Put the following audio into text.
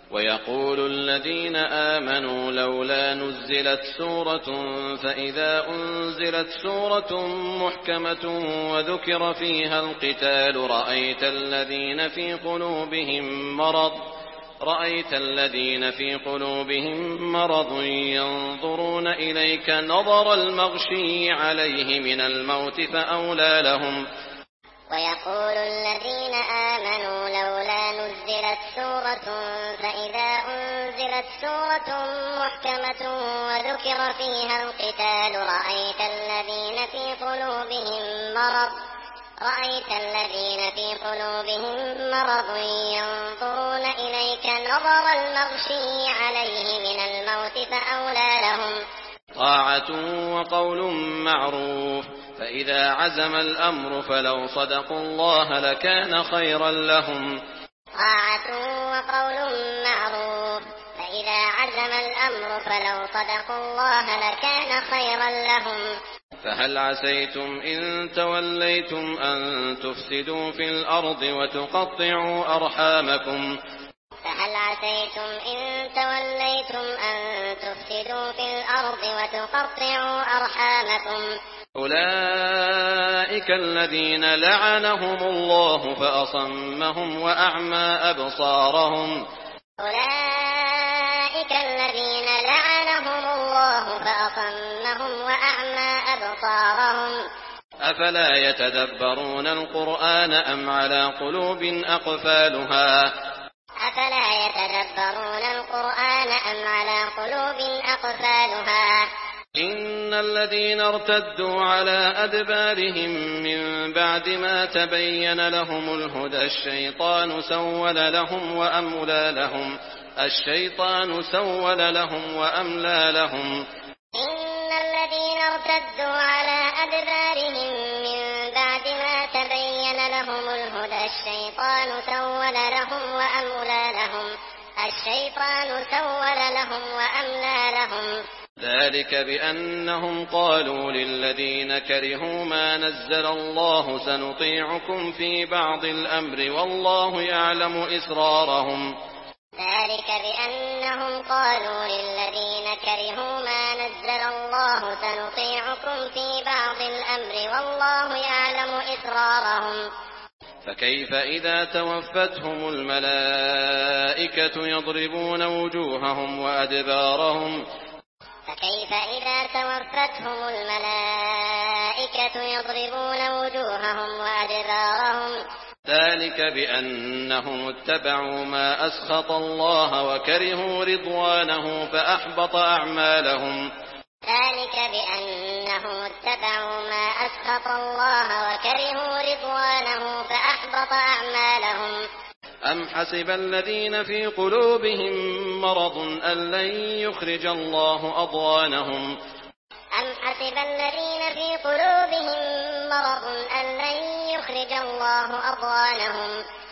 ويقول الذين آمنوا لولا نزلت سورة فإذا أنزلت سورة محكمة وذكر فيها القتال رأيت الذين في قلوبهم مرض ينظرون إليك نظر المغشي عليه من الموت فأولى لهم. ويقول الذين آمنوا لولا نزلت سورة فإذا أنزلت سورة محكمة وذكر فيها القتال رأيت الذين في قلوبهم مرض ينظرون إليك نظر المغشي عليه من الموت فأولى لهم. طاعة وقول معروف فإذا عزم الأمر فلو صدقوا الله لكان خيرا لهم. طاعة وقول معروف فإذا عزم الأمر فلو صدقوا الله لكان خيرا لهم. فهل عسيتم إن توليتم أن تفسدوا في الأرض وتقطعوا أرحامكم. فهل عسيتم إن توليتم أن تفسدوا في الأرض وتقطعوا أرحامكم. أولئك الذين لعنهم الله فأصمهم وأعمى أبصارهم. أولئك الذين لعنهم الله فأصمهم وأعمى أبصارهم. أفلا يتدبرون القرآن أم على قلوب أقفالها. أفلا يتدبرون القرآن أم على قلوب أقفالها. إن الذين ارتدوا على أدبارهم من بعد ما تبين لهم الهدى الشيطان سول لهم وأملى لهم. إن الذين ارتدوا على أدبارهم من بعد ما تبين لهم الهدى الشيطان سول لهم وأملى لهم. ذلك بأنهم قالوا للذين كرهوا ما نزل الله سنطيعكم في بعض الأمر والله يعلم إسرارهم. ذلك بأنهم قالوا للذين كرهوا ما نزل الله سنطيعكم في بعض الأمر والله يعلم إسرارهم. فكيف إذا توفتهم الملائكة يضربون وجوههم وأدبارهم. فكيف إذا توفتهم الملائكة يضربون وجوههم وأدبارهم. ذلك بأنهم اتبعوا ما أسخط الله وكرهوا رضوانه فأحبط أعمالهم. ذلك بأنهم اتبعوا ما أسخط الله وكرهوا رضوانه فأحبط أعمالهم. أم حسب الذين في قلوبهم مرض أن لن يخرج الله أضغانهم. أم حسب الذين في قلوبهم مرض أن لن يخرج الله أضغانهم.